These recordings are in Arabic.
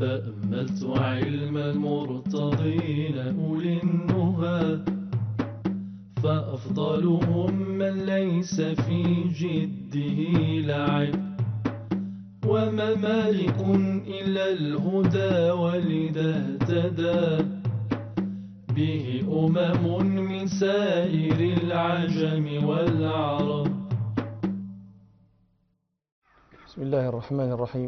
تأملت علم المرتضين أولي النهى، فأفضلهم من ليس في جده لعب، وما مالك إلا الهدى ولذا اهتدى به من سائر العجم والعرب. بسم الله الرحمن الرحيم.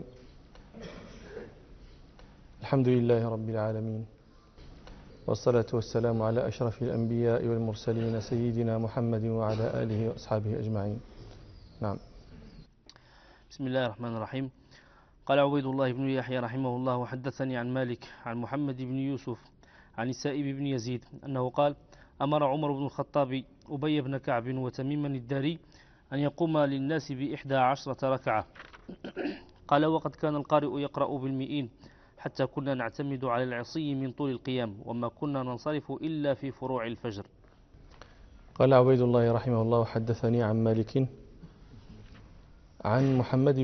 الحمد لله رب العالمين، والصلاة والسلام على أشرف الأنبياء والمرسلين سيدنا محمد وعلى آله وأصحابه أجمعين. نعم. بسم الله الرحمن الرحيم. قال عبيد الله بن يحيى رحمه الله: وحدثني عن مالك عن محمد بن يوسف عن السائب بن يزيد أنه قال: أمر عمر بن الخطاب أبي بن كعب وتميما الداري أن يقوم للناس ب11 ركعة. قال: وقد كان القارئ يقرأ بالمئين حتى كنا نعتمد على العصي من طول القيام، وما كنا ننصرف إلا في فروع الفجر. قال عبيد الله رحمه الله: حدثني عن مالك عن محمد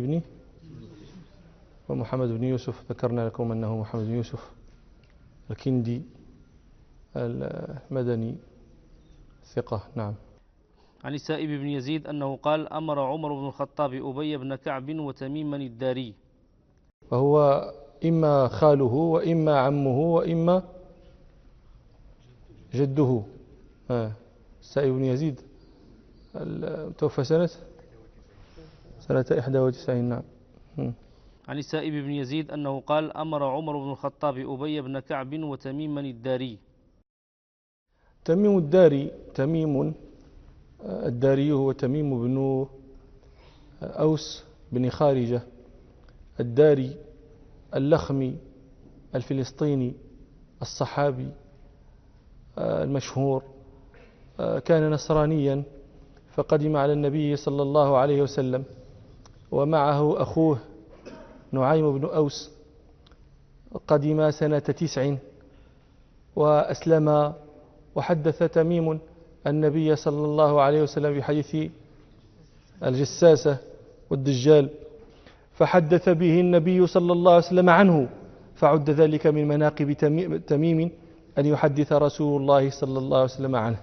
بن يوسف. ذكرنا لكم أنه محمد بن يوسف الكندي المدني ثقة. نعم. عن السائب بن يزيد أنه قال: أمر عمر بن الخطاب أبي بن كعب وتميما الداري. فهو إما خاله وإما عمه وإما جده. السائب بن يزيد توفى سنة 91. نعم. عن السائب بن يزيد أنه قال: أمر عمر بن الخطاب أبي بن كعب وتميما الداري. تميم الداري هو تميم بن أوس بن خارجة الداري اللخمي الفلسطيني الصحابي المشهور. كان نصرانيا فقدم على النبي صلى الله عليه وسلم ومعه أخوه نعيم بن أوس. قدم سنة 9 وأسلم، وحدث تميم النبي صلى الله عليه وسلم بحديث الجساسة والدجال، فحدث به النبي صلى الله عليه وسلم عنه، فعد ذلك من مناقب تميم أن يحدث رسول الله صلى الله عليه وسلم عنه.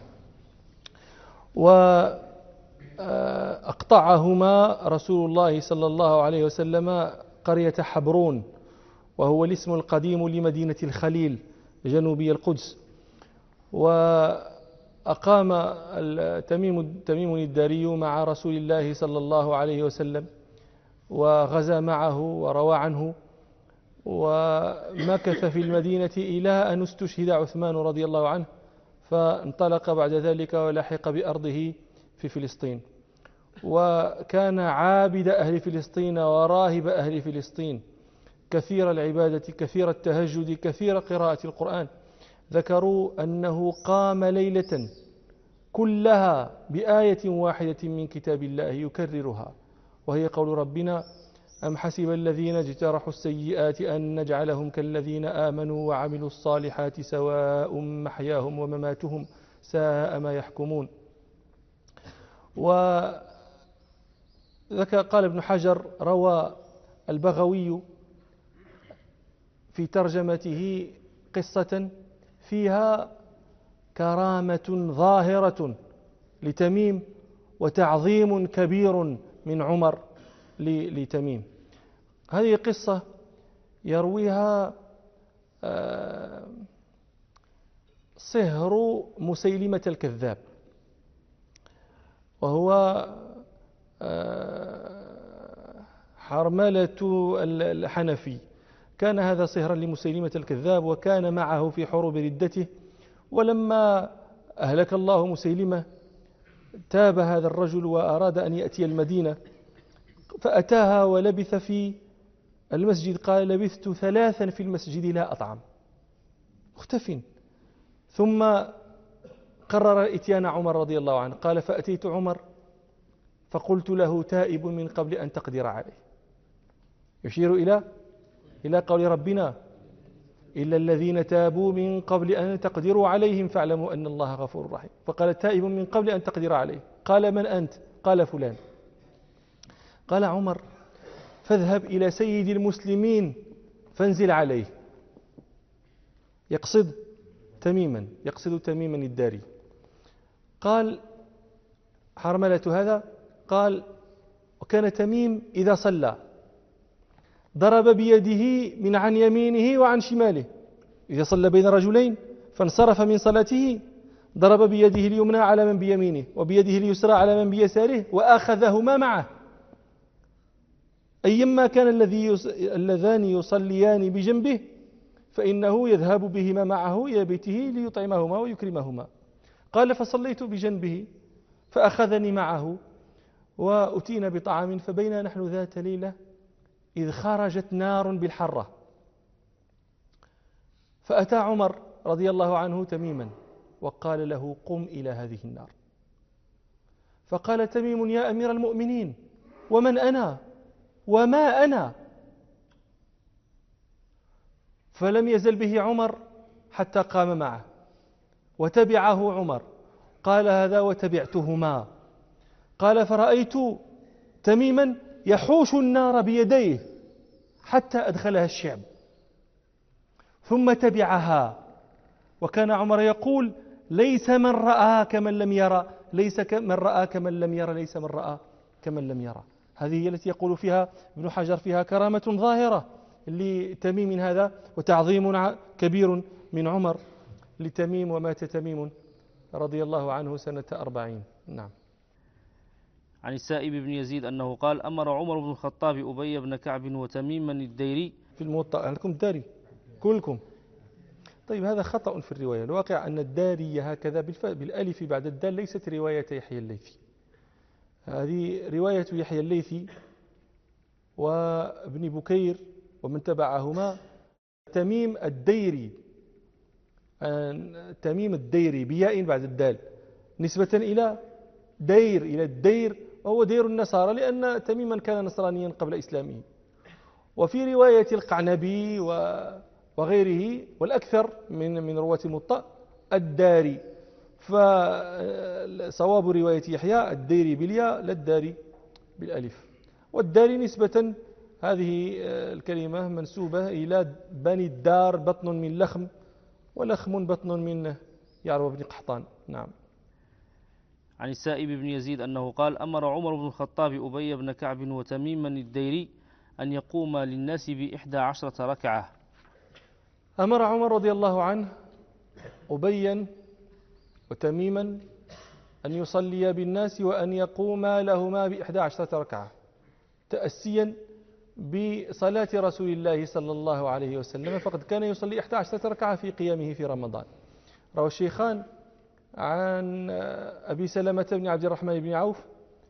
وأقطعهما رسول الله صلى الله عليه وسلم قرية حبرون، وهو الاسم القديم لمدينة الخليل جنوبي القدس. وأقام تميم الداري مع رسول الله صلى الله عليه وسلم وغزا معه وروى عنه، ومكث في المدينة إلى أن استشهد عثمان رضي الله عنه، فانطلق بعد ذلك ولحق بأرضه في فلسطين. وكان عابد أهل فلسطين وراهب أهل فلسطين، كثير العبادة، كثير التهجد، كثير قراءة القرآن. ذكروا أنه قام ليلة كلها بآية واحدة من كتاب الله يكررها، وهي قول ربنا: أم حسب الذين اجترحوا السيئات أن نجعلهم كالذين آمنوا وعملوا الصالحات سواء محياهم ومماتهم ساء ما يحكمون. قال ابن حجر: روى البغوي في ترجمته قصة فيها كرامة ظاهرة لتميم وتعظيم كبير من عمر لتميم. هذه قصة يرويها صهر مسيلمة الكذاب، وهو حرملة الحنفي. كان هذا صهرا لمسيلمة الكذاب، وكان معه في حروب ردته. ولما أهلك الله مسيلمة تاب هذا الرجل وأراد أن يأتي المدينة، فأتاها ولبث في المسجد. قال: لبثت 3 في المسجد لا أطعم، مختف. ثم قرر إتيان عمر رضي الله عنه. قال: فأتيت عمر فقلت له: تائب من قبل أن تقدر عليه. يشير إلى قول ربنا: إلا الذين تابوا من قبل أن تقدروا عليهم فاعلموا أن الله غفور رحيم. فقال: تائب من قبل أن تقدر عليه. قال: من أنت؟ قال: فلان. قال عمر: فاذهب إلى سيد المسلمين فانزل عليه. يقصد تميما الداري. قال حرملة هذا، قال وكان تميم إذا صلى ضرب بيده من عن يمينه وعن شماله. إذا صلى بين رجلين فانصرف من صلاته ضرب بيده اليمنى على من بيمينه وبيده اليسرى على من بيساره وأخذهما معه، أيما كان اللذان يصليان بجنبه فإنه يذهب بهما معه إلى بيته ليطعمهما ويكرمهما. قال فصليت بجنبه فأخذني معه وأتينا بطعام، فبينا نحن ذات ليلة إذ خرجت نار بالحرة، فأتى عمر رضي الله عنه تميما وقال له قم إلى هذه النار. فقال تميم يا أمير المؤمنين ومن أنا وما أنا؟ فلم يزل به عمر حتى قام معه وتبعه عمر. قال هذا وتبعتهما. قال فرأيت تميما يحوش النار بيديه حتى أدخلها الشعب ثم تبعها. وكان عمر يقول ليس من رأى كمن لم يرى، ليس من رأى كمن لم يرى، ليس من رأى كمن لم يرى. هذه هي التي يقول فيها ابن حجر فيها كرامة ظاهرة لتميم هذا وتعظيم كبير من عمر لتميم. ومات تميم رضي الله عنه سنة 40. نعم. عن السائب بن يزيد أنه قال أمر عمر بن الخطاب أبي بن كعب وتميما الديري في الموطأ. لكم الداري كلكم؟ طيب هذا خطأ في الرواية. الواقع أن الداري هكذا بالألف بعد الدال ليست رواية يحيى الليثي، هذه رواية يحيى الليثي وابن بكير ومن تبعهما تميم الديري، تميم الديري بياء بعد الدال نسبة إلى دير، إلى الدير، وهو دير النصارى لأن تميما كان نصرانيا قبل إسلامه. وفي رواية القعنبي وغيره والأكثر من رواة الموطأ الداري، فصواب رواية يحيى الديري بالياء لا الداري بالألف. والداري نسبة هذه الكلمة منسوبة إلى بني الدار، بطن من لخم ولخم بطن من يعرب بن قحطان. نعم. عن السائب بن يزيد أنه قال أمر عمر بن الخطاب أبي بن كعب وتميما الديري أن يقوم للناس ب11 ركعة. أمر عمر رضي الله عنه أبيا وتميما أن يصلي بالناس وأن يقوم لهما ب11 ركعة تأسيا بصلاة رسول الله صلى الله عليه وسلم، فقد كان يصلي 11 ركعة في قيامه في رمضان. روى الشيخان عن أبي سلمة بن عبد الرحمن بن عوف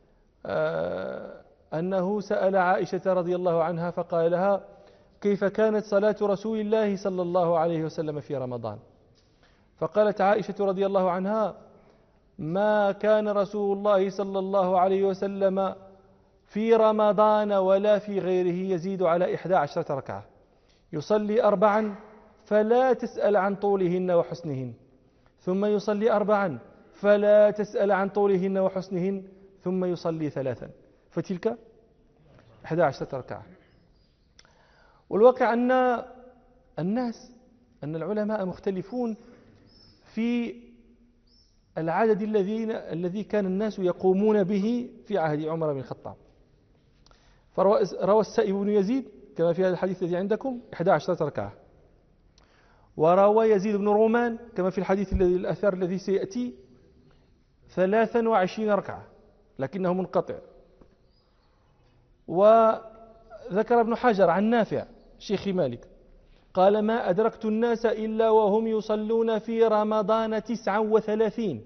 أنه سأل عائشة رضي الله عنها فقال لها كيف كانت صلاة رسول الله صلى الله عليه وسلم في رمضان؟ فقالت عائشة رضي الله عنها ما كان رسول الله صلى الله عليه وسلم في رمضان ولا في غيره يزيد على 11 ركعة، يصلي 4 فلا تسأل عن طولهن وحسنهن، ثم يصلي 4 فلا تسأل عن طولهن وحسنهن، ثم يصلي 3، فتلك 11 ركعة. والواقع أن العلماء مختلفون في العدد الذي كان الناس يقومون به في عهد عمر بن الخطاب. فروى السائب بن يزيد كما في هذا الحديث الذي عندكم 11 ركعة، وروى يزيد بن رومان كما في الحديث الأثر الذي سيأتي 23 ركعة لكنه منقطع. وذكر ابن حجر عن نافع شيخ مالك قال ما أدركت الناس إلا وهم يصلون في رمضان 39.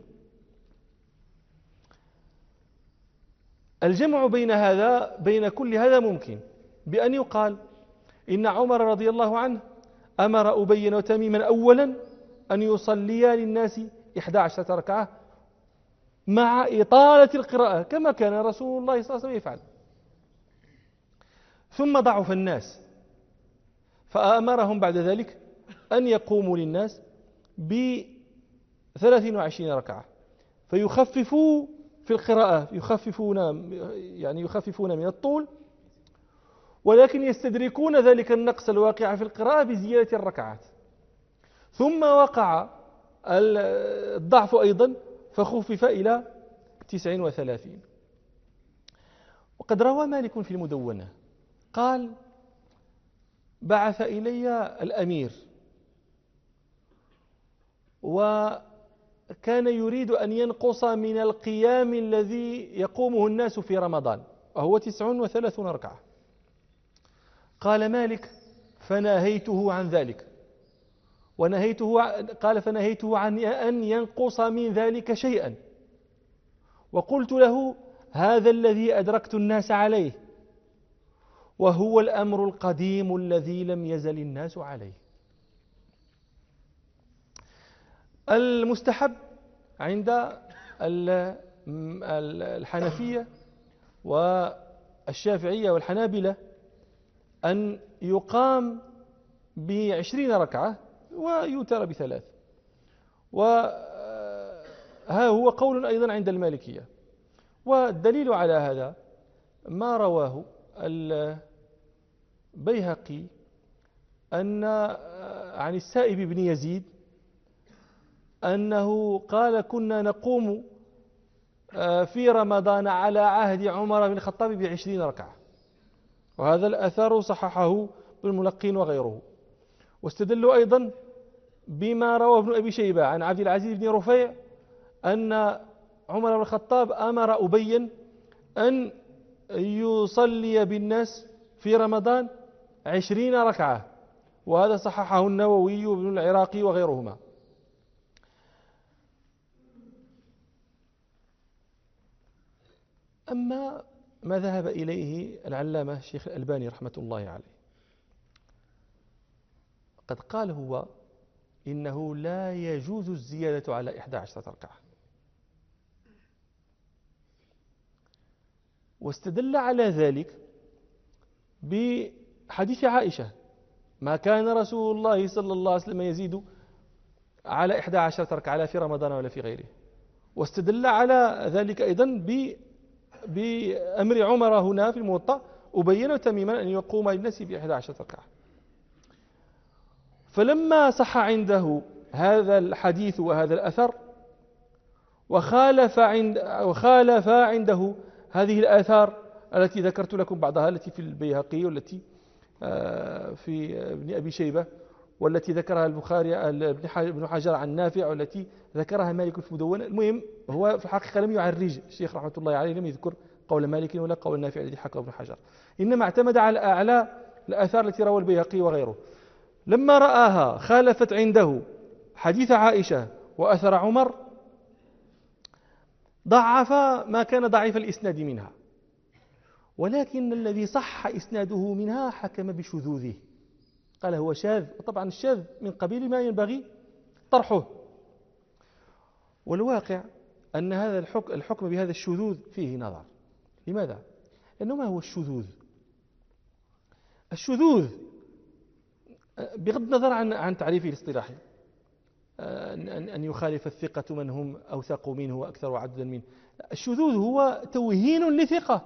الجمع بين كل هذا ممكن بأن يقال إن عمر رضي الله عنه أمر أبي وتميما أولا أن يصليا للناس 11 ركعة مع إطالة القراءة كما كان رسول الله صلى الله عليه وسلم يفعل، ثم ضعف الناس فأمرهم بعد ذلك أن يقوموا للناس ب23 ركعة فيخففوا في القراءة، يخففون من الطول ولكن يستدركون ذلك النقص الواقع في القراءة بزيادة الركعات. ثم وقع الضعف أيضا فخفف إلى 39. وقد روى مالك في المدونة قال: بعث إلي الأمير وكان يريد أن ينقص من القيام الذي يقومه الناس في رمضان، وهو 39 ركعة. قال مالك: فنهيته عن ذلك، فنهيته عن أن ينقص من ذلك شيئا، وقلت له: هذا الذي أدركت الناس عليه، وهو الأمر القديم الذي لم يزل الناس عليه. المستحب عند الحنفية والشافعية والحنابلة أن يقام ب20 ركعة ويوتر ب3، وها هو قول أيضا عند المالكية. والدليل على هذا ما رواه البيهقي عن السائب بن يزيد أنه قال: كنا نقوم في رمضان على عهد عمر بن الخطاب ب20 ركعة. وهذا الأثر صححه ابن الملقين وغيره. واستدلوا أيضا بما رواه ابن أبي شيبة عن عبد العزيز بن رفيع أن عمر بن الخطاب أمر أبيا أن يصلي بالناس في رمضان 20 ركعة، وهذا صححه النووي وابن العراقي وغيرهما. أما ما ذهب إليه العلامة الشيخ الألباني رحمة الله عليه، قد قال هو إنه لا يجوز الزيادة على 11 ركعة، واستدل على ذلك بحديث عائشة: ما كان رسول الله صلى الله عليه وسلم يزيد على 11 ركعة لا في رمضان ولا في غيره. واستدل على ذلك أيضا بأمر عمر هنا في الموطأ أبين تميما أن يقوم للناس ب11 ركعة. فلما صح عنده هذا الحديث وهذا الأثر وخالف عنده هذه الآثار التي ذكرت لكم بعضها، التي في البيهقي والتي في ابن أبي شيبة والتي ذكرها البخاري ابن حجر عن نافع والتي ذكرها مالك في المدونة. المهم هو في الحقيقة لم يعرج الشيخ رحمة الله عليه، لم يذكر قول مالك ولا قول نافع الذي حكى ابن حجر، إنما اعتمد على أعلى الآثار التي روى البيهقي وغيره. لما رآها خالفت عنده حديث عائشة وأثر عمر ضعف ما كان ضعيف الإسناد منها، ولكن الذي صح إسناده منها حكم بشذوذه، قال هو شاذ. وطبعا الشاذ من قبيل ما ينبغي طرحه. والواقع أن هذا الحكم بهذا الشذوذ فيه نظر. لماذا؟ لأنه ما هو الشذوذ؟ الشذوذ بغض النظر عن تعريفه الاصطلاحي، أن يخالف الثقة من هم أوثق منه وأكثر عددا منه. الشذوذ هو توهين لثقة،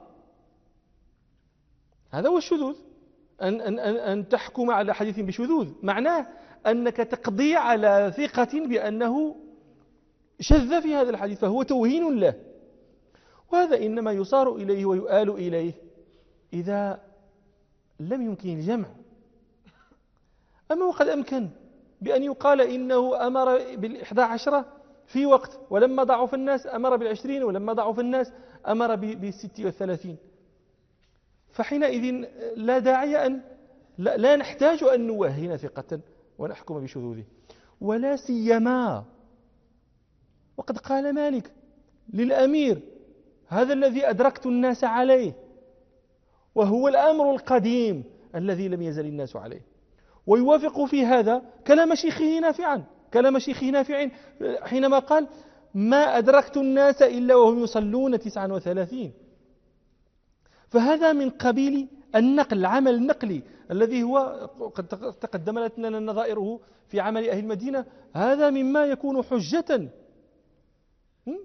هذا هو الشذوذ. أن تحكم على حديث بشذوذ معناه أنك تقضي على ثقة بأنه شذ في هذا الحديث، فهو توهين له. وهذا إنما يصار إليه ويؤال إليه إذا لم يمكن الجمع. أما وقد أمكن بأن يقال إنه أمر بال11 في وقت، ولما ضعف الناس أمر بال20، ولما ضعف الناس أمر ب36. فحينئذ لا داعي لا نحتاج أن نوهن ثقة ونحكم بشذوذه، ولا سيما وقد قال مالك للأمير: هذا الذي أدركت الناس عليه، وهو الأمر القديم الذي لم يزل الناس عليه. ويوافق في هذا كلام شيخه نافع حينما قال: ما أدركت الناس إلا وهم يصلون 39. فهذا من قبيل النقل، العمل النقلي الذي هو قد تقدم لنا نظائره في عمل أهل المدينة. هذا مما يكون حجة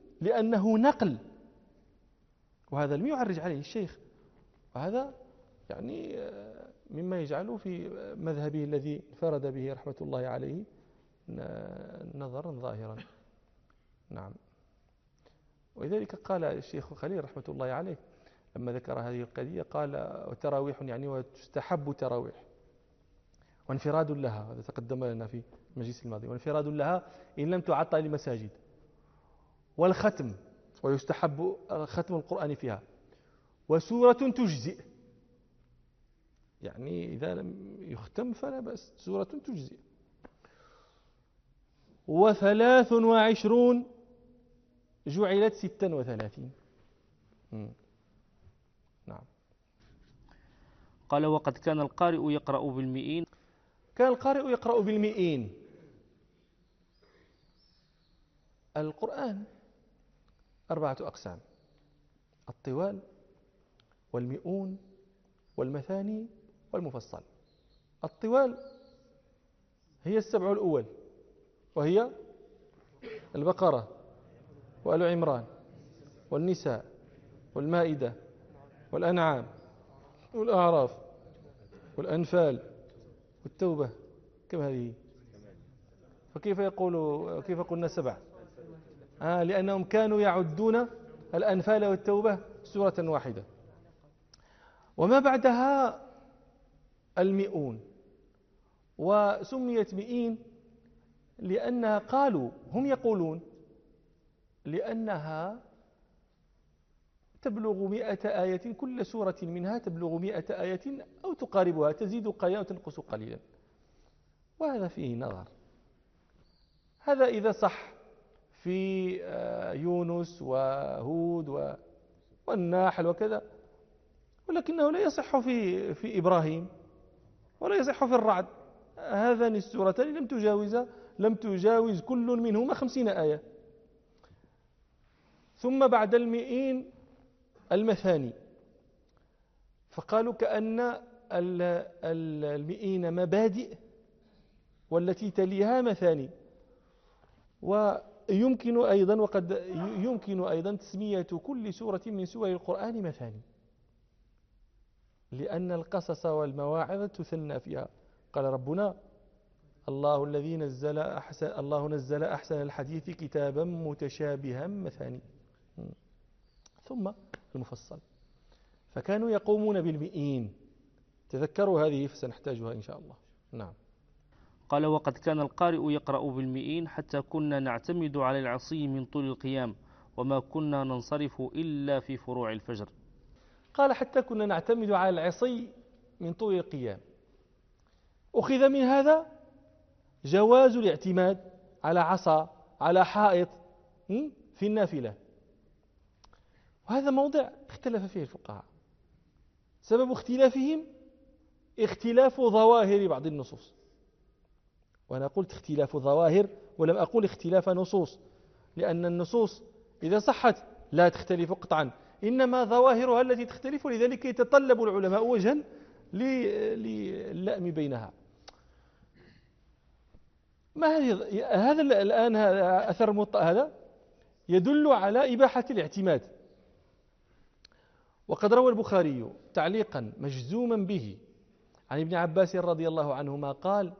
لأنه نقل، وهذا لم يعرج عليه الشيخ، وهذا يعني مما يجعله في مذهبه الذي انفرد به رحمة الله عليه نظرا ظاهرا. نعم. ولذلك قال الشيخ خليل رحمة الله عليه لما ذكر هذه القضية قال وتراويح يعني وتستحب تراويح وانفراد لها، هذا تقدم لنا في المجلس الماضي، وانفراد لها إن لم تعطى لمساجد، والختم ويستحب ختم القرآن فيها، وسورة تجزئ، يعني إذا لم يختم فلا بأس، سورة تجزئ. 23 جعلت 36. نعم. قال وقد كان القارئ يقرأ بالمئين. كان القارئ يقرأ بالمئين. القرآن 4 أقسام: الطوال والمئون والمثاني والمفصل. الطوال هي 7 الأول، وهي البقرة وآل عمران والنساء والمائدة والأنعام والأعراف والأنفال والتوبة. كم هذه؟ كيف قلنا 7؟ لأنهم كانوا يعدون الأنفال والتوبة سورة واحدة. وما بعدها المئون، وسميت مئين لأنها هم يقولون لأنها تبلغ 100 آية، كل سورة منها تبلغ 100 آية أو تقاربها، تزيد قليلا وتنقص قليلا، وهذا فيه نظر. هذا إذا صح في يونس وهود والنحل وكذا، ولكنه لا يصح في إبراهيم ولا يصح في الرعد. هذان السورتان لم تجاوز كل منهما 50 آية. ثم بعد المئين المثاني، فقالوا كأن المئين مبادئ والتي تليها مثاني. ويمكن أيضا تسمية كل سورة من سور القرآن مثاني، لأن القصص والمواعظ تثنى فيها. قال ربنا: الله نزل أحسن الحديث كتابا متشابها مثاني. ثم المفصل، فكانوا يقومون بالمئين. تذكروا هذه فسنحتاجها إن شاء الله. نعم. قال وقد كان القارئ يقرأ بالمئين حتى كنا نعتمد على العصي من طول القيام، وما كنا ننصرف إلا في فروع الفجر. قال حتى كنا نعتمد على العصي من طول القيام. أخذ من هذا جواز الاعتماد على عصا، على حائط في النافلة، وهذا موضع اختلف فيه الفقهاء. سبب اختلافهم اختلاف ظواهر بعض النصوص، وأنا قلت اختلاف ظواهر ولم أقول اختلاف نصوص، لأن النصوص إذا صحت لا تختلف قطعا، إنما ظواهرها التي تختلف، لذلك يتطلب العلماء وجها للأم بينها. ما هذا الآن أثر الموطأ هذا يدل على إباحة الاعتماد. وقد روى البخاري تعليقا مجزوما به عن ابن عباس رضي الله عنهما قال: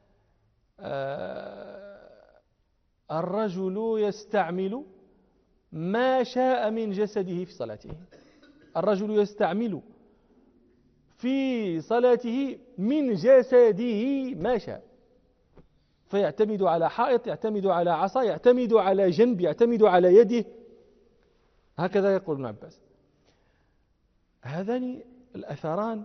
الرجل يستعمل ما شاء من جسده في صلاته. الرجل يستعمل في صلاته من جسده ما شاء، فيعتمد على حائط، يعتمد على عصا، يعتمد على جنب، يعتمد على يده، هكذا يقول ابن عباس. هذان الأثران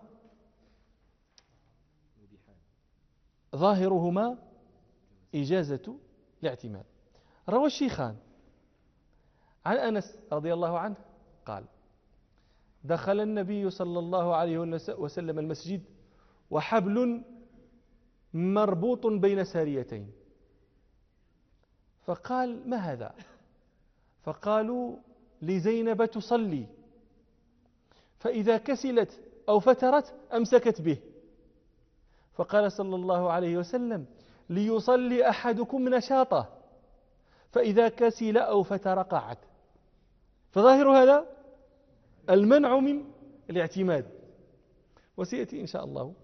ظاهرهما إجازة الاعتماد. روى الشيخان عن أنس رضي الله عنه قال: دخل النبي صلى الله عليه وسلم المسجد وحبل مربوط بين ساريتين، فقال: ما هذا؟ فقالوا: لزينب تصلي، فإذا كسلت أو فترت أمسكت به. فقال صلى الله عليه وسلم: ليصلي أحدكم نشاطه، فإذا كسل أو فتر قعد. فظاهر هذا المنع من الاعتماد. وسيأتي إن شاء الله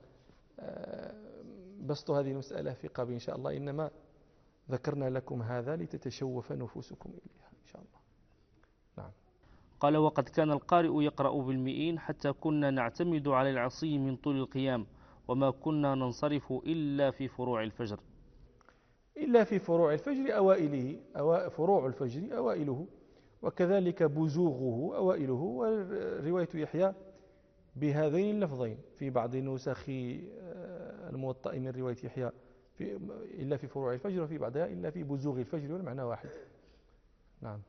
بسط هذه المسألة في قبل إن شاء الله، إنما ذكرنا لكم هذا لتتشوف نفوسكم إليها إن شاء الله. نعم. قال وقد كان القارئ يقرأ بالمئين حتى كنا نعتمد على العصي من طول القيام، وما كنا ننصرف إلا في فروع الفجر. إلا في فروع الفجر أوائله، فروع الفجر أوائله، وكذلك بزوغه أوائله. ورواية يحيى بهذين اللفظين في بعض نسخ الموطأ من رواية يحيى إلا في فروع الفجر، وفي بعضها إلا في بزوغ الفجر، والمعنى واحد. نعم.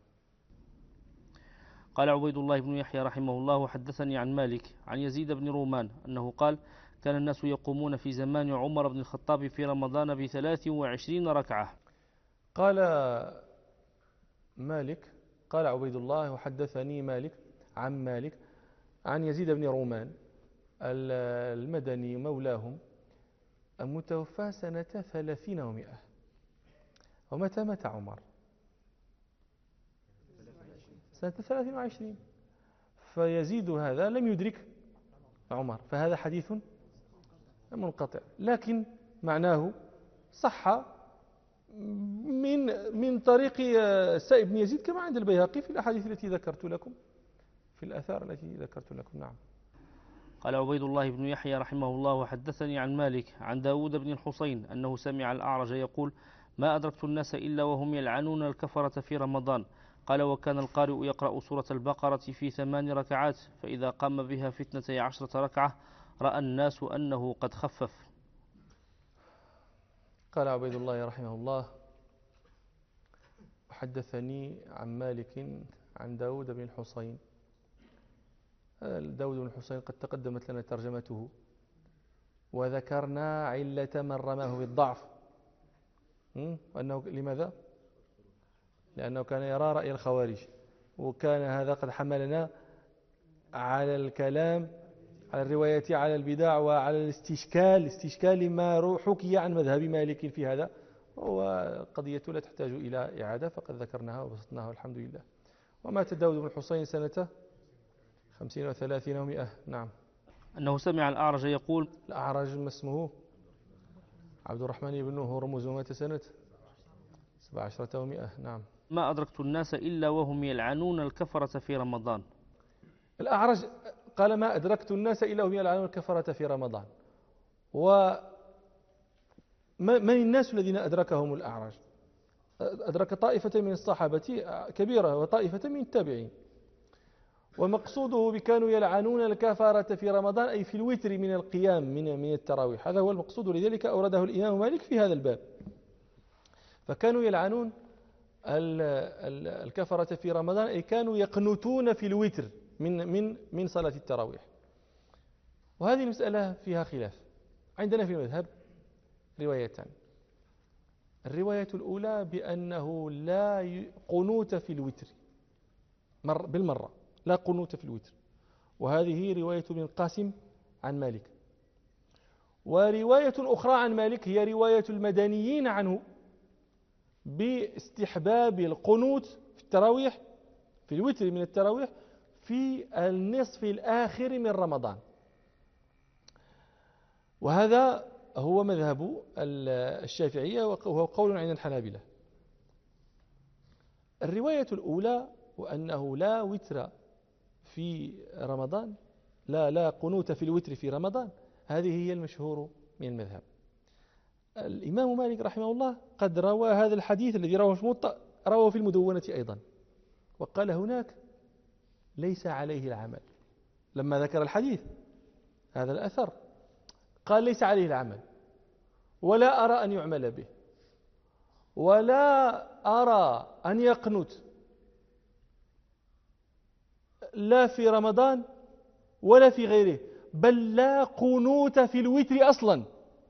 قال عبيد الله بن يحيى رحمه الله وحدثني عن مالك عن يزيد بن رومان أنه قال كان الناس يقومون في زمان عمر بن الخطاب في رمضان ب23 ركعة. قال مالك قال عبيد الله وحدثني مالك عن مالك عن يزيد بن رومان المدني مولاهم المتوفى سنة 30 و100. ومتى مات عمر؟ سنة 23. فيزيد هذا لم يدرك عمر، فهذا حديث منقطع، لكن معناه صح من طريق السائب بن يزيد كما عند البيهقي في الأحاديث التي ذكرت لكم، في الآثار التي ذكرت لكم. نعم. قال عبيد الله بن يحيى رحمه الله وحدثني عن مالك عن داود بن الحصين أنه سمع الأعرج يقول ما أدركت الناس إلا وهم يلعنون الكفرة في رمضان. قال وكان القارئ يقرأ سورة البقرة في 8 ركعات، فإذا قام بها في 12 ركعة رأى الناس أنه قد خفف. قال عبيد الله رحمه الله وحدثني عن مالك عن داود بن الحصين. داود بن الحصين قد تقدمت لنا ترجمته، وذكرنا علة من رماه بالضعف، أنه لماذا؟ لأنه كان يرى رأي الخوارج، وكان هذا قد حملنا على الكلام على الرواية على البدع وعلى الاستشكال ما حكي عن مذهب مالك في هذا، وقضية لا تحتاج إلى إعادة، فقد ذكرناها وبسطناها والحمد لله. ومات داود بن الحصين سنة 50 و30 و100. نعم. أنه سمع الأعرج يقول الأعرج ما اسمه؟ عبد الرحمن بن هرمز، ومات سنة 17 و100. نعم. ما أدركت الناس إلا وهم يلعنون الكفرة في رمضان. الأعرج قال ما أدركت الناس إلا وهم يلعنون الكفرة في رمضان. ومن الناس الذين أدركهم الأعرج؟ أدرك طائفة من الصحابة كبيرة وطائفة من التابعين، ومقصوده بكانوا يلعنون الكفرة في رمضان أي في الوتر من القيام من التراويح، هذا هو المقصود، ولذلك أورده الإمام مالك في هذا الباب. فكانوا يلعنون الكفرة في رمضان أي كانوا يقنتون في الوتر من صلاة التراويح. وهذه المسألة فيها خلاف عندنا في المذهب روايتان. الرواية الأولى بأنه لا قنوت في الوتر بالمرة، لا قنوت في الوتر، وهذه رواية ابن القاسم عن مالك. ورواية أخرى عن مالك هي رواية المدنيين عنه باستحباب القنوت في التراويح في الوتر من التراويح في النصف الآخر من رمضان، وهذا هو مذهب الشافعية وهو قول عند الحنابلة. الرواية الأولى وأنه لا وتر في رمضان، لا قنوت في الوتر في رمضان، هذه هي المشهور من المذهب. الإمام مالك رحمه الله قد روى هذا الحديث الذي رواه في الموطأ، رواه في المدونة أيضا، وقال هناك ليس عليه العمل. لما ذكر الحديث هذا الأثر قال ليس عليه العمل، ولا أرى أن يعمل به، ولا أرى أن يقنت لا في رمضان ولا في غيره، بل لا قنوت في الوتر أصلا.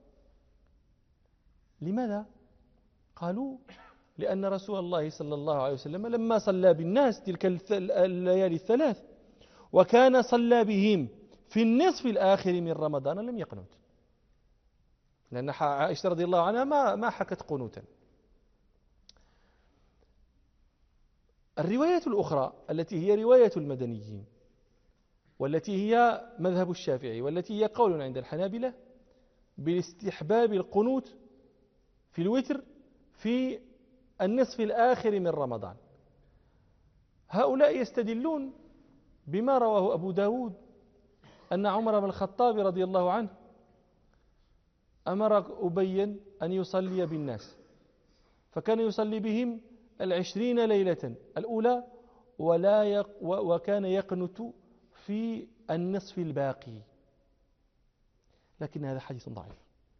لماذا؟ قالوا لأن رسول الله صلى الله عليه وسلم لما صلى بالناس تلك الليالي الثلاث وكان صلى بهم في النصف الآخر من رمضان لم يقنت، لأن عائشة رضي الله عنها ما حكت قنوتا. الرواية الأخرى التي هي رواية المدنيين والتي هي مذهب الشافعي، والتي هي قول عند الحنابلة بالاستحباب القنوت في الوتر في النصف الآخر من رمضان. هؤلاء يستدلون بما رواه أبو داود أن عمر بن الخطاب رضي الله عنه أمر أبيا أن يصلي بالناس، فكان يصلي بهم 20 ليلة الأولى وكان يقنت في النصف الباقي، لكن هذا حديث ضعيف.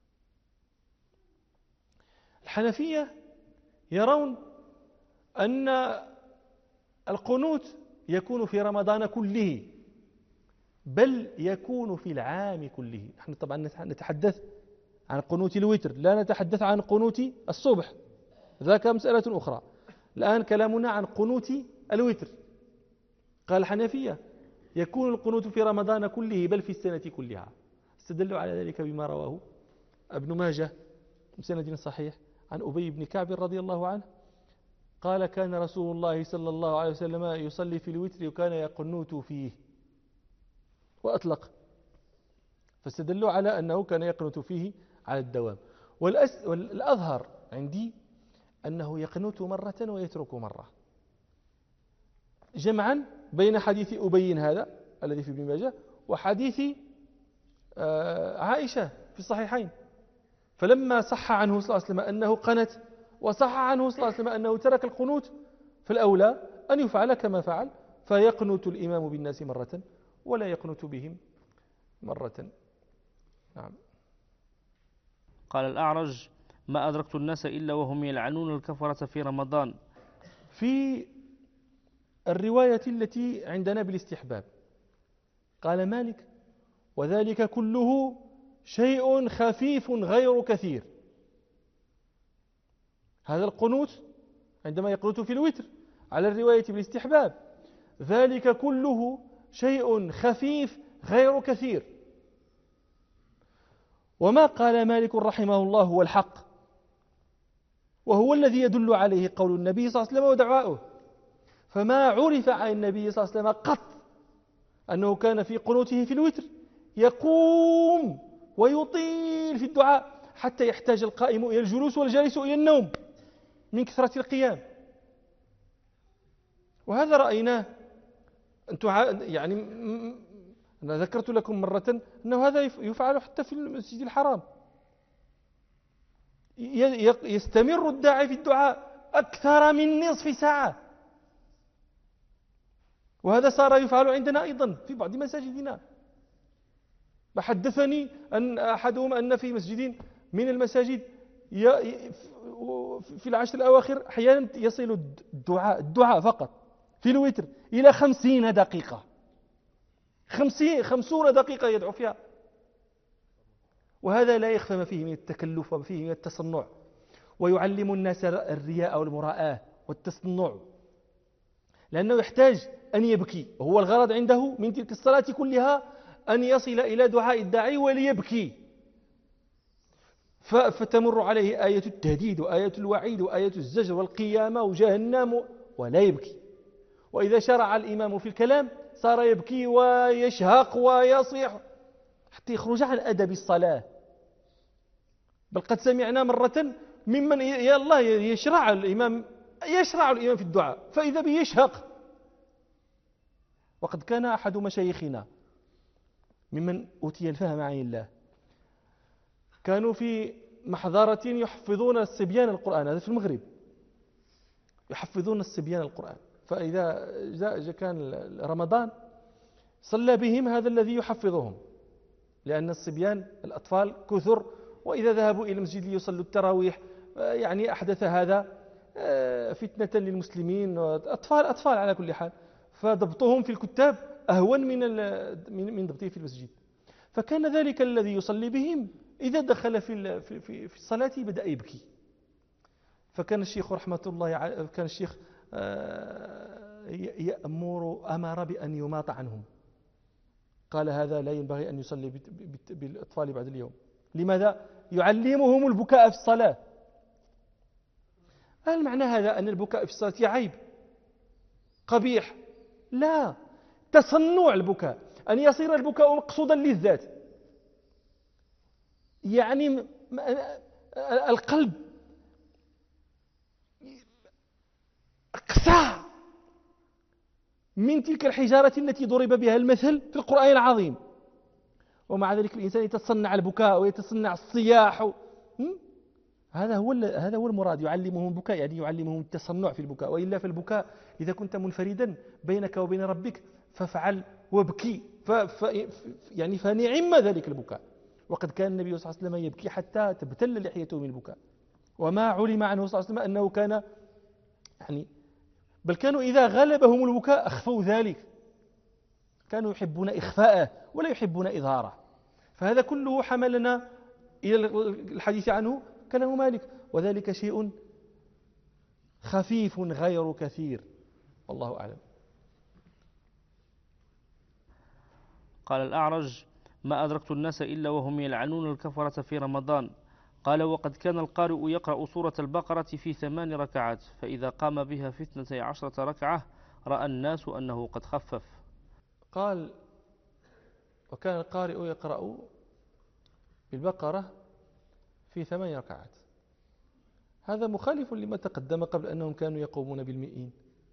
الحنفية يرون أن القنوت يكون في رمضان كله، بل يكون في العام كله. نحن طبعا نتحدث عن قنوت الوتر، لا نتحدث عن قنوت الصبح، ذاك مسألة أخرى. الآن كلامنا عن قنوت الوتر. قال الحنفية يكون القنوت في رمضان كله بل في السنة كلها. استدلوا على ذلك بما رواه ابن ماجه بسند صحيح عن أبي بن كعب رضي الله عنه قال كان رسول الله صلى الله عليه وسلم يصلي في الوتر وكان يقنوت فيه، وأطلق، فاستدلوا على أنه كان يقنوت فيه على الدوام. والأظهر عندي أنه يقنوت مرة ويترك مرة، جمعا بين حديث أبي هذا الذي في ابن ماجه وحديث عائشة في الصحيحين. فلما صح عنه صلى الله عليه وسلم أنه قنت، وصح عنه صلى الله عليه وسلم أنه ترك القنوت، فالأولى أن يفعل كما فعل، فيقنت الإمام بالناس مرة ولا يقنت بهم مرة. نعم. قال الأعرج ما أدركت الناس إلا وهم يلعنون الكفرة في رمضان. في الرواية التي عندنا بالاستحباب قال مالك وذلك كله شيء خفيف غير كثير. هذا القنوت عندما يقنت في الوتر على الرواية بالاستحباب ذلك كله شيء خفيف غير كثير. وما قال مالك رحمه الله هو الحق، وهو الذي يدل عليه قول النبي صلى الله عليه وسلم ودعاؤه. فما عرف عن النبي صلى الله عليه وسلم قط أنه كان في قنوته في الوتر يقوم ويطيل في الدعاء حتى يحتاج القائم إلى الجلوس والجالس إلى النوم من كثرة القيام. وهذا رأيناه. يعني أنا ذكرت لكم مرة أنه هذا يفعل حتى في المسجد الحرام. يستمر الداعي في الدعاء أكثر من نصف ساعة، وهذا صار يفعل عندنا أيضا في بعض مساجدنا. حدثني أن أحدهم أن في مسجد من المساجد في العشر الأواخر أحيانا يصل الدعاء فقط في الوتر إلى 50 دقيقة، 50 دقيقة يدعو فيها. وهذا لا يخفى ما فيه من التكلف وما فيه من التصنع، ويعلم الناس الرياء والمراءة والتصنع، لأنه يحتاج أن يبكي. وهو الغرض عنده من تلك الصلاة كلها أن يصل إلى دعاء الداعي وليبكي، فتمر عليه آية التهديد وآية الوعيد وآية الزجر والقيامة وجهنم ولا يبكي. وإذا شرع الإمام في الكلام صار يبكي ويشهق ويصيح حتى يخرج عن أدب الصلاة. بل قد سمعنا مرة ممن يا الله يشرع الإمام في الدعاء فإذا به يشهق. وقد كان أحد مشايخنا ممن أوتي الفهم عن الله كانوا في محضرة يحفظون الصبيان القرآن، هذا في المغرب، يحفظون الصبيان القرآن. فإذا جاء كان رمضان صلى بهم هذا الذي يحفظهم، لأن الصبيان الأطفال كثر، وإذا ذهبوا إلى المسجد ليصلوا التراويح يعني أحدث هذا فتنة للمسلمين، أطفال على كل حال، فضبطهم في الكتاب أهون من ضبطه في المسجد. فكان ذلك الذي يصلي بهم إذا دخل في الصلاة بدأ يبكي. فكان الشيخ رحمة الله كان الشيخ أمر بأن يماط عنهم. قال هذا لا ينبغي أن يصلي بالأطفال بعد اليوم. لماذا؟ يعلمهم البكاء في الصلاة. هل معنى هذا أن البكاء في الصلاة عيب قبيح؟ لا، تصنع البكاء. أن يصير البكاء مقصودا للذات، يعني القلب أقسى من تلك الحجارة التي ضرب بها المثل في القرآن العظيم، ومع ذلك الإنسان يتصنع البكاء ويتصنع الصياح. هذا هو المراد، يعلمهم البكاء، يعني يعلمهم التصنع في البكاء. وإلا فالبكاء إذا كنت منفردا بينك وبين ربك فافعل وابكي، يعني فنعم ذلك البكاء. وقد كان النبي صلى الله عليه وسلم يبكي حتى تبتل لحيته من البكاء، وما علم عنه صلى الله عليه وسلم أنه كان يعني، بل كانوا إذا غلبهم البكاء أخفوا ذلك، كانوا يحبون إخفاءه ولا يحبون إظهاره. فهذا كله حملنا إلى الحديث عنه كلام مالك، وذلك شيء خفيف غير كثير، والله أعلم. قال الأعرج: ما أدركت الناس إلا وهم يلعنون الكفرة في رمضان. قال: وقد كان القارئ يقرأ سورة البقرة في 8 ركعات، فإذا قام بها في 12 ركعة رأى الناس أنه قد خفف. قال: وكان القارئ يقرأ بالبقرة في 8 ركعات. هذا مخالف لما تقدم قبل أنهم كانوا يقومون بالمئين،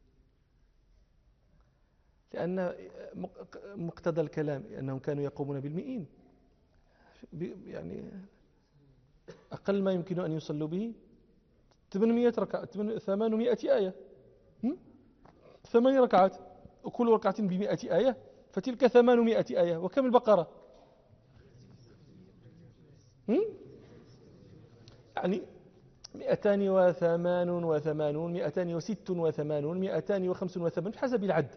لأن مقتضى الكلام أنهم كانوا يقومون بالمئين، يعني أقل ما يمكن أن يصلوا به 800 ركعة، 800 آية، 8 ركعات، وكل ركعة ب100 آية، فتلك 800 آية. وكم البقرة؟ يعني 288 286 285 بحسب العد.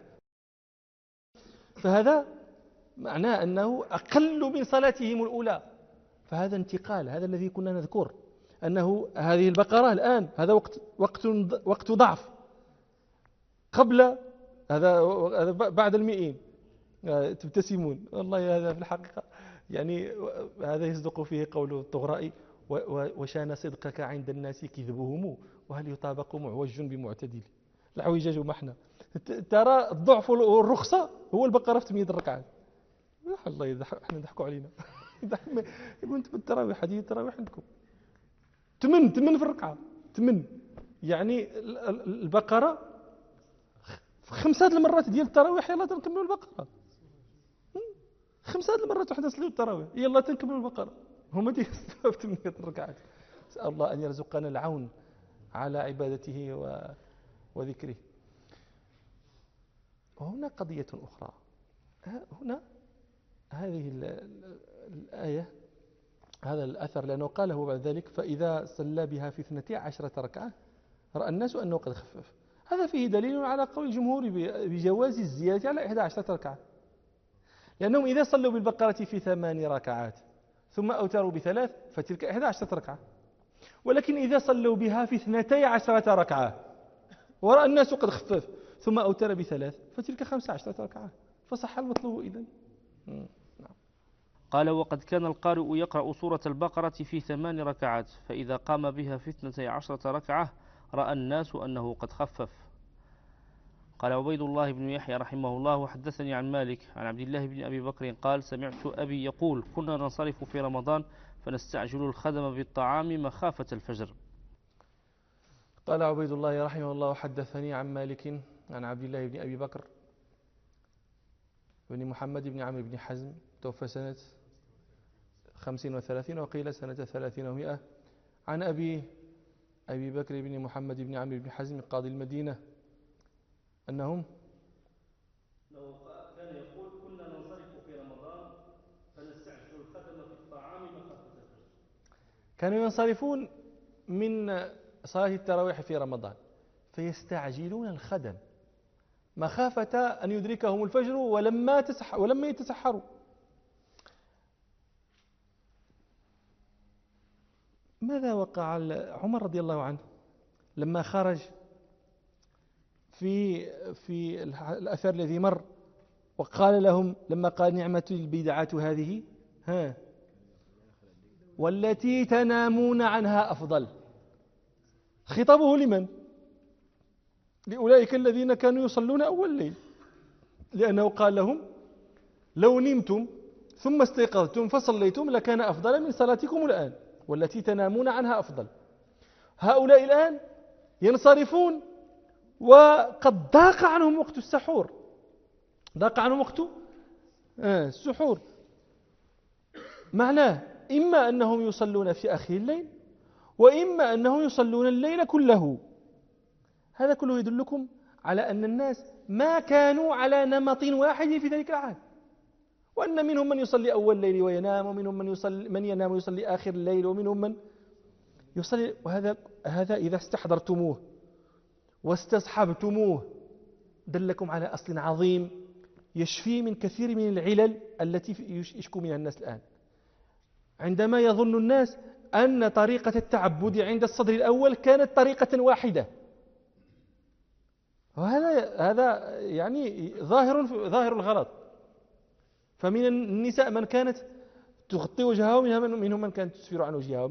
فهذا معناه أنه أقل من صلاتهم الأولى. فهذا انتقال، هذا الذي كنا نذكر، أنه هذه البقرة الآن هذا وقت ضعف، قبل هذا بعد المئين. تبتسمون، والله هذا في الحقيقة يعني هذا يصدق فيه قول الطغرائي: وشان صدقك عند الناس كذبهم، وهل يطابق معوج بمعتدل. العوجاج محنة. ترى الضعف والرخصة هو البقرة في 8 ركعات. الله احنا يضحكوا علينا. انتم التراويح، حديث التراويح عندكم 8 في الركعة، 8. يعني البقرة 5 المرات ديال التراويح، يلا تنكملوا البقرة. 5 المرات وحنا نصليو التراويح، يلا تنكملوا البقرة. هما دي 8 ركعات. نسأل الله أن يرزقنا العون على عبادته وذكره. وهنا قضية أخرى، هنا هذه الآية، هذا الأثر، لأنه قاله بعد ذلك: فإذا صلى بها في 12 ركعة رأى الناس أنه قد خفف. هذا فيه دليل على قول الجمهور بجواز الزيادة على 11 ركعة، لأنهم إذا صلوا بالبقرة في 8 ركعات ثم أوتروا ب3 فتلك 11 ركعة. ولكن إذا صلوا بها في 12 ركعة ورأى الناس قد خفف ثم أوتر ب3 فتلك 15 ركعة، فصح المطلوب إذن. قال: وقد كان القارئ يقرأ سورة البقرة في 8 ركعات، فإذا قام بها في 12 ركعة رأى الناس أنه قد خفف. قال عبيد الله بن يحيى رحمه الله: وحدثني عن مالك عن عبد الله بن أبي بكر قال: سمعت أبي يقول: كنا ننصرف في رمضان فنستعجل الخدم بالطعام مخافة الفجر. قال عبيد الله رحمه الله: وحدثني عن مالك عن عبد الله بن أبي بكر بن محمد بن عمرو بن حزم، توفى سنة 35 وقيل سنة 30 و100، عن أبي بكر بن محمد بن عمرو بن حزم قاضي المدينة أنهم كان يقول: كنا ننصرف في رمضان فنستعجل الخدم بالطعام مخافة الفجر. كانوا ينصرفون من صلاة التراويح في رمضان فيستعجلون الخدم مخافة أن يدركهم الفجر ولما يتسحروا. ماذا وقع عمر رضي الله عنه لما خرج في الأثر الذي مر وقال لهم، لما قال: نعمة البدعة هذه والتي تنامون عنها أفضل. خطابه لمن؟ لأولئك الذين كانوا يصلون أول الليل، لأنه قال لهم: لو نمتم ثم استيقظتم فصليتم لكان أفضل من صلاتكم الآن، والتي تنامون عنها أفضل. هؤلاء الآن ينصرفون وقد ضاق عنهم وقت السحور، ضاق عنهم وقت السحور. معناه إما أنهم يصلون في آخر الليل، وإما أنهم يصلون الليل كله. هذا كله يدلكم على أن الناس ما كانوا على نمط واحد في ذلك العهد، وأن منهم من يصلي أول الليل وينام، ومنهم من ينام ويصلي آخر الليل، ومنهم من يصلي. وهذا إذا استحضرتموه واستصحبتموه دلكم على أصل عظيم يشفي من كثير من العلل التي يشكو منها الناس الآن. عندما يظن الناس أن طريقة التعبد عند الصدر الأول كانت طريقة واحدة، وهذا يعني ظاهر الغلط. فمن النساء من كانت تغطي وجهها، ومنهم من كانت تسفر عن وجهها،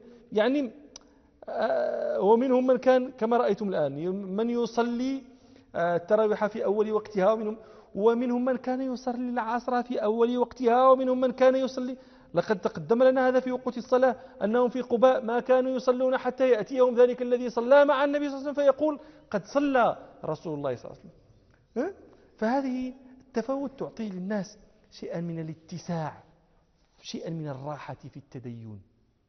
ومنهم من كان كما رأيتم الآن من يصلي التراويح في أول وقتها، ومنهم من كان يصلي العصر في أول وقتها، ومنهم من كان يصلي. لقد تقدم لنا هذا في وقت الصلاة، أنهم في قباء ما كانوا يصلون حتى يأتيهم ذلك الذي صلى مع النبي صلى الله عليه وسلم فيقول قد صلى رسول الله صلى الله عليه وسلم. فهذه التفاوت تعطي للناس شيئا من الاتساع، شيئا من الراحة في التدين.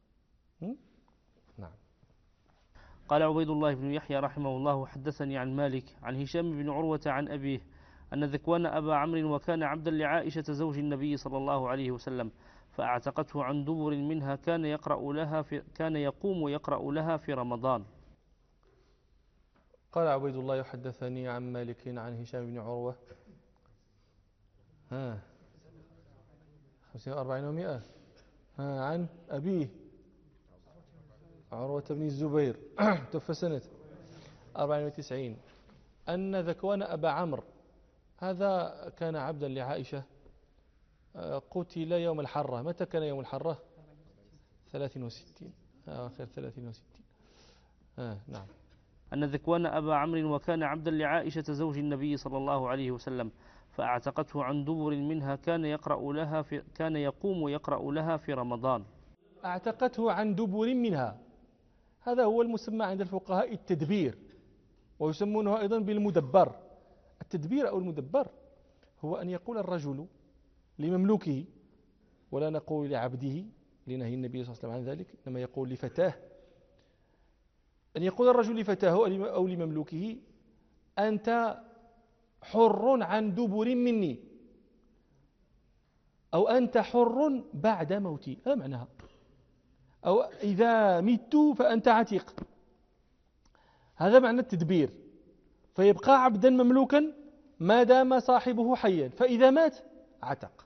نعم. قال عبيد الله بن يحيى رحمه الله: حدثني عن مالك عن هشام بن عروة عن أبيه أن ذكوان أبا عمرو وكان عبدا لعائشة زوج النبي صلى الله عليه وسلم فأعتقته عن دبر منها كان يقوم يقرأ لها في رمضان. قال عبيد الله: يحدثني عن مالك عن هشام بن عروة 45 و100 عن أبيه عروة بن الزبير توفى سنة 94 أن ذكوان أبا عمرو هذا كان عبدا لعائشة، قتل يوم الحرة. متى كان يوم الحرة؟ 63 آخر 63. نعم. أن ذكوان أبا عمرو وكان عبدا لعائشة زوج النبي صلى الله عليه وسلم فأعتقته عن دبر منها كان يقوم يقرأ لها في رمضان. أعتقته عن دبر منها، هذا هو المسمى عند الفقهاء التدبير، ويسمونه أيضا بالمدبر. التدبير أو المدبر هو أن يقول الرجل لمملوكه، ولا نقول لعبده لنهي النبي صلى الله عليه وسلم عن ذلك، إنما يقول لفتاه، أن يقول الرجل لفتاه أو لمملوكه: أنت حر عن دبر مني، أو أنت حر بعد موتي. هذا معناها. أو إذا مت فأنت عتيق. هذا معنى التدبير. فيبقى عبدا مملوكا ما دام صاحبه حيا، فإذا مات عتق.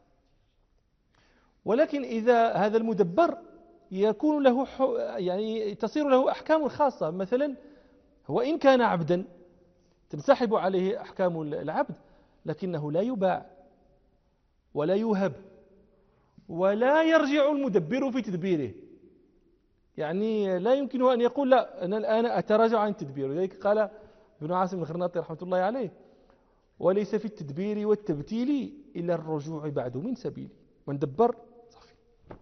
ولكن إذا هذا المدبر يكون له يعني تصير له أحكام خاصة. مثلا وإن كان عبدا تنسحب عليه أحكام العبد، لكنه لا يباع ولا يوهب ولا يرجع المدبر في تدبيره. يعني لا يمكنه أن يقول: لا أنا الآن أتراجع عن التدبير. ولذلك قال ابن عاصم الخرناطي رحمة الله عليه: وليس في التدبير والتبتيل إلا الرجوع بعد من سبيل، من دبر صافي.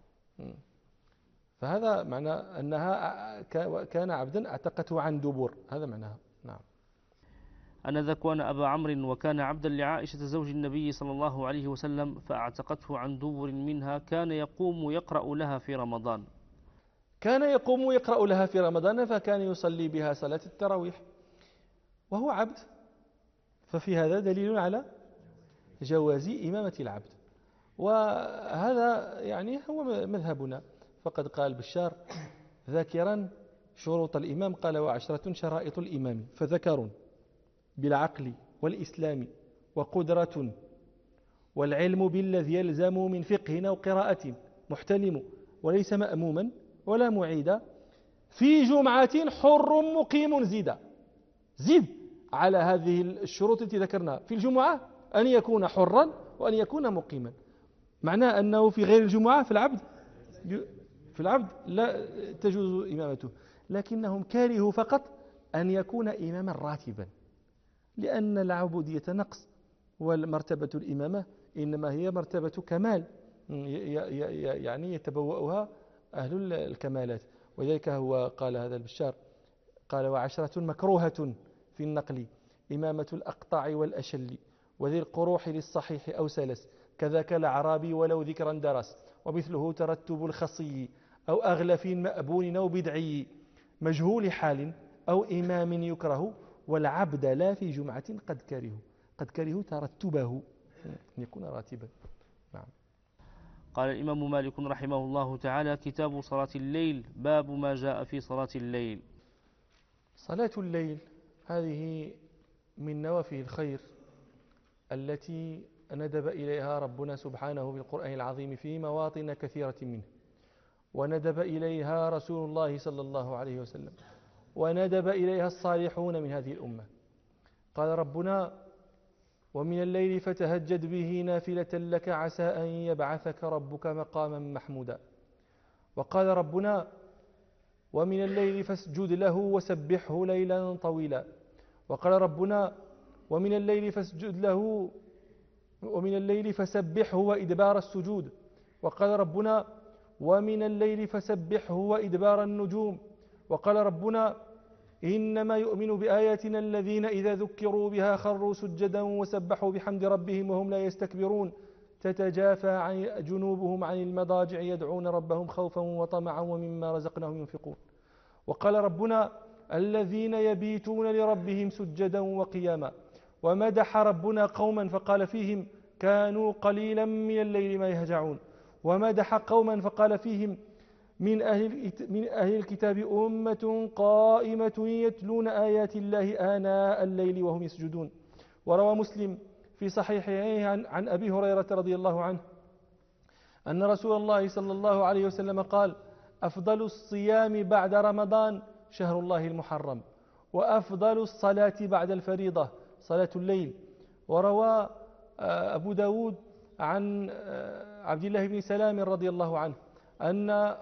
فهذا معنى أنها كان عبدا اعتقته عن دبر، هذا معناها. نعم. أن ذكوان أبا عمرو وكان عبدا لعائشة زوج النبي صلى الله عليه وسلم فأعتقته عن دبر منها كان يقوم يقرأ لها في رمضان. كان يقوم يقرأ لها في رمضان، فكان يصلي بها صلاة التراويح وهو عبد. ففي هذا دليل على جواز إمامة العبد، وهذا يعني هو مذهبنا. فقد قال بشار ذاكرا شروط الإمام قال: و10 شرائط الإمام، فذكر بالعقل والإسلام وقدرة والعلم بالذي يلزم من فقه أو قراءة، محتلم وليس مأموما ولا معيدا، في جمعة حر مقيم. زد على هذه الشروط التي ذكرناها في الجمعة أن يكون حرا وأن يكون مقيما. معناه أنه في غير الجمعة في العبد لا تجوز إمامته، لكنهم كارهوا فقط أن يكون إماما راتبا، لأن العبودية نقص والمرتبة الإمامة إنما هي مرتبة كمال يعني يتبوأها أهل الكمالات. وذلك هو قال هذا البشار، قال: وعشرة مكروهة في النقل، إمامة الأقطاع والأشل، وذي القروح للصحيح أو سلس، كذاك الأعرابي ولو ذكرا درس، ومثله ترتب الخصي أو أغلف مأبون أو بدعي، مجهول حال أو إمام يكره، والعبد لا في جمعة قد كرهوا ترتبه أن يكون راتبا. نعم. قال الإمام مالك رحمه الله تعالى: كتاب صلاة الليل، باب ما جاء في صلاة الليل. صلاة الليل هذه من نوافل الخير التي ندب إليها ربنا سبحانه بالقرآن العظيم في مواطن كثيرة منه، وندب إليها رسول الله صلى الله عليه وسلم، وندب إليها الصالحون من هذه الأمة. قال ربنا: ومن الليل فتهجد به نافلة لك عسى أن يبعثك ربك مقاما محمودا. وقال ربنا: ومن الليل فاسجد له وسبحه ليلا طويلا. وقال ربنا: ومن الليل فاسجد له ومن الليل فسبحه وإدبار السجود. وقال ربنا: ومن الليل فسبحه وإدبار النجوم. وقال ربنا: إنما يؤمن بآياتنا الذين إذا ذكروا بها خروا سجدا وسبحوا بحمد ربهم وهم لا يستكبرون، تتجافى عن جنوبهم عن المضاجع يدعون ربهم خوفا وطمعا ومما رزقناهم ينفقون. وقال ربنا: الذين يبيتون لربهم سجدا وقياما. ومدح ربنا قوما فقال فيهم: كانوا قليلا من الليل ما يهجعون. ومدح قوما فقال فيهم: من أهل الكتاب أمة قائمة يتلون آيات الله آناء الليل وهم يسجدون. وروى مسلم في صحيحه عن أبي هريرة رضي الله عنه أن رسول الله صلى الله عليه وسلم قال: أفضل الصيام بعد رمضان شهر الله المحرم، وأفضل الصلاة بعد الفريضة صلاة الليل. وروى أبو داود عن عبد الله بن سلام رضي الله عنه أنه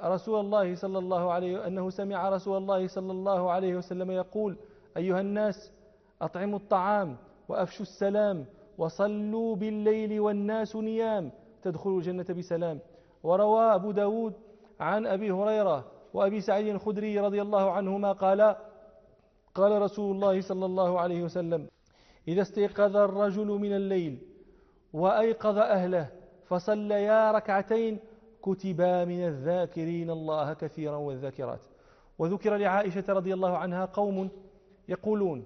سمع رسول الله صلى الله عليه وسلم يقول: أيها الناس، أطعموا الطعام وأفشوا السلام وصلوا بالليل والناس نيام تدخلوا الجنة بسلام. وروى أبو داود عن أبي هريرة وأبي سعيد الخدري رضي الله عنهما قال رسول الله صلى الله عليه وسلم: إذا استيقظ الرجل من الليل وأيقظ أهله فصليا ركعتين كتبا من الذاكرين الله كثيرا والذاكرات. وذكر لعائشة رضي الله عنها قوم يقولون: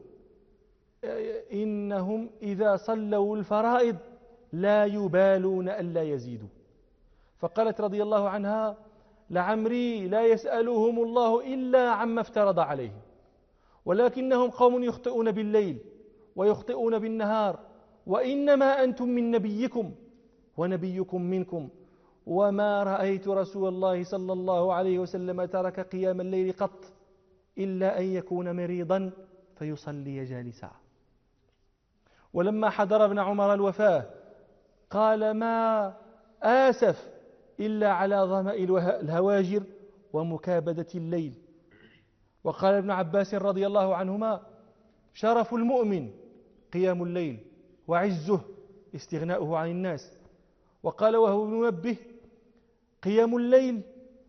إنهم إذا صلوا الفرائض لا يبالون ألا يزيدوا. فقالت رضي الله عنها: لعمري لا يسألهم الله إلا عما افترض عليهم، ولكنهم قوم يخطئون بالليل ويخطئون بالنهار، وإنما أنتم من نبيكم ونبيكم منكم، وما رأيت رسول الله صلى الله عليه وسلم ترك قيام الليل قط إلا أن يكون مريضا فيصلي جالسا. ولما حضر ابن عمر الوفاة قال: ما آسف إلا على ظمأ الهواجر ومكابدة الليل. وقال ابن عباس رضي الله عنهما: شرف المؤمن قيام الليل، وعزه استغناؤه عن الناس. وقال وهو منبه: قيام الليل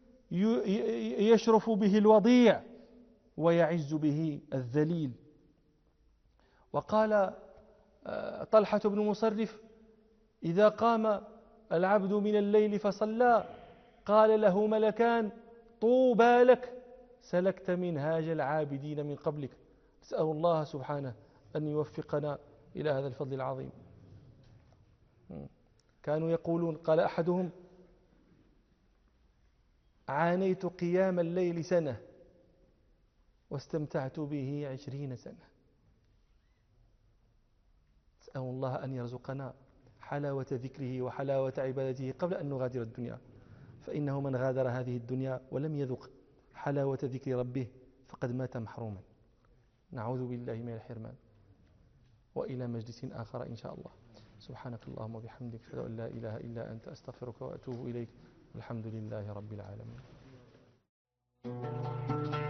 يشرف به الوضيع ويعز به الذليل. وقال طلحة بن مصرف: إذا قام العبد من الليل فصلى قال له ملكان: طوبى لك، سلكت منهاج العابدين من قبلك. نسأل الله سبحانه أن يوفقنا إلى هذا الفضل العظيم. كانوا يقولون، قال أحدهم: عانيت قيام الليل سنة واستمتعت به 20 سنة. نسأل الله أن يرزقنا حلاوة ذكره وحلاوة عبادته قبل أن نغادر الدنيا، فإنه من غادر هذه الدنيا ولم يذق حلاوة ذكر ربه فقد مات محروما. نعوذ بالله من الحرمان. وإلى مجلس آخر إن شاء الله. سبحانك اللهم وبحمدك، أشهد أن لا إله إلا أنت، أستغفرك وأتوب إليك. الحمد لله رب العالمين.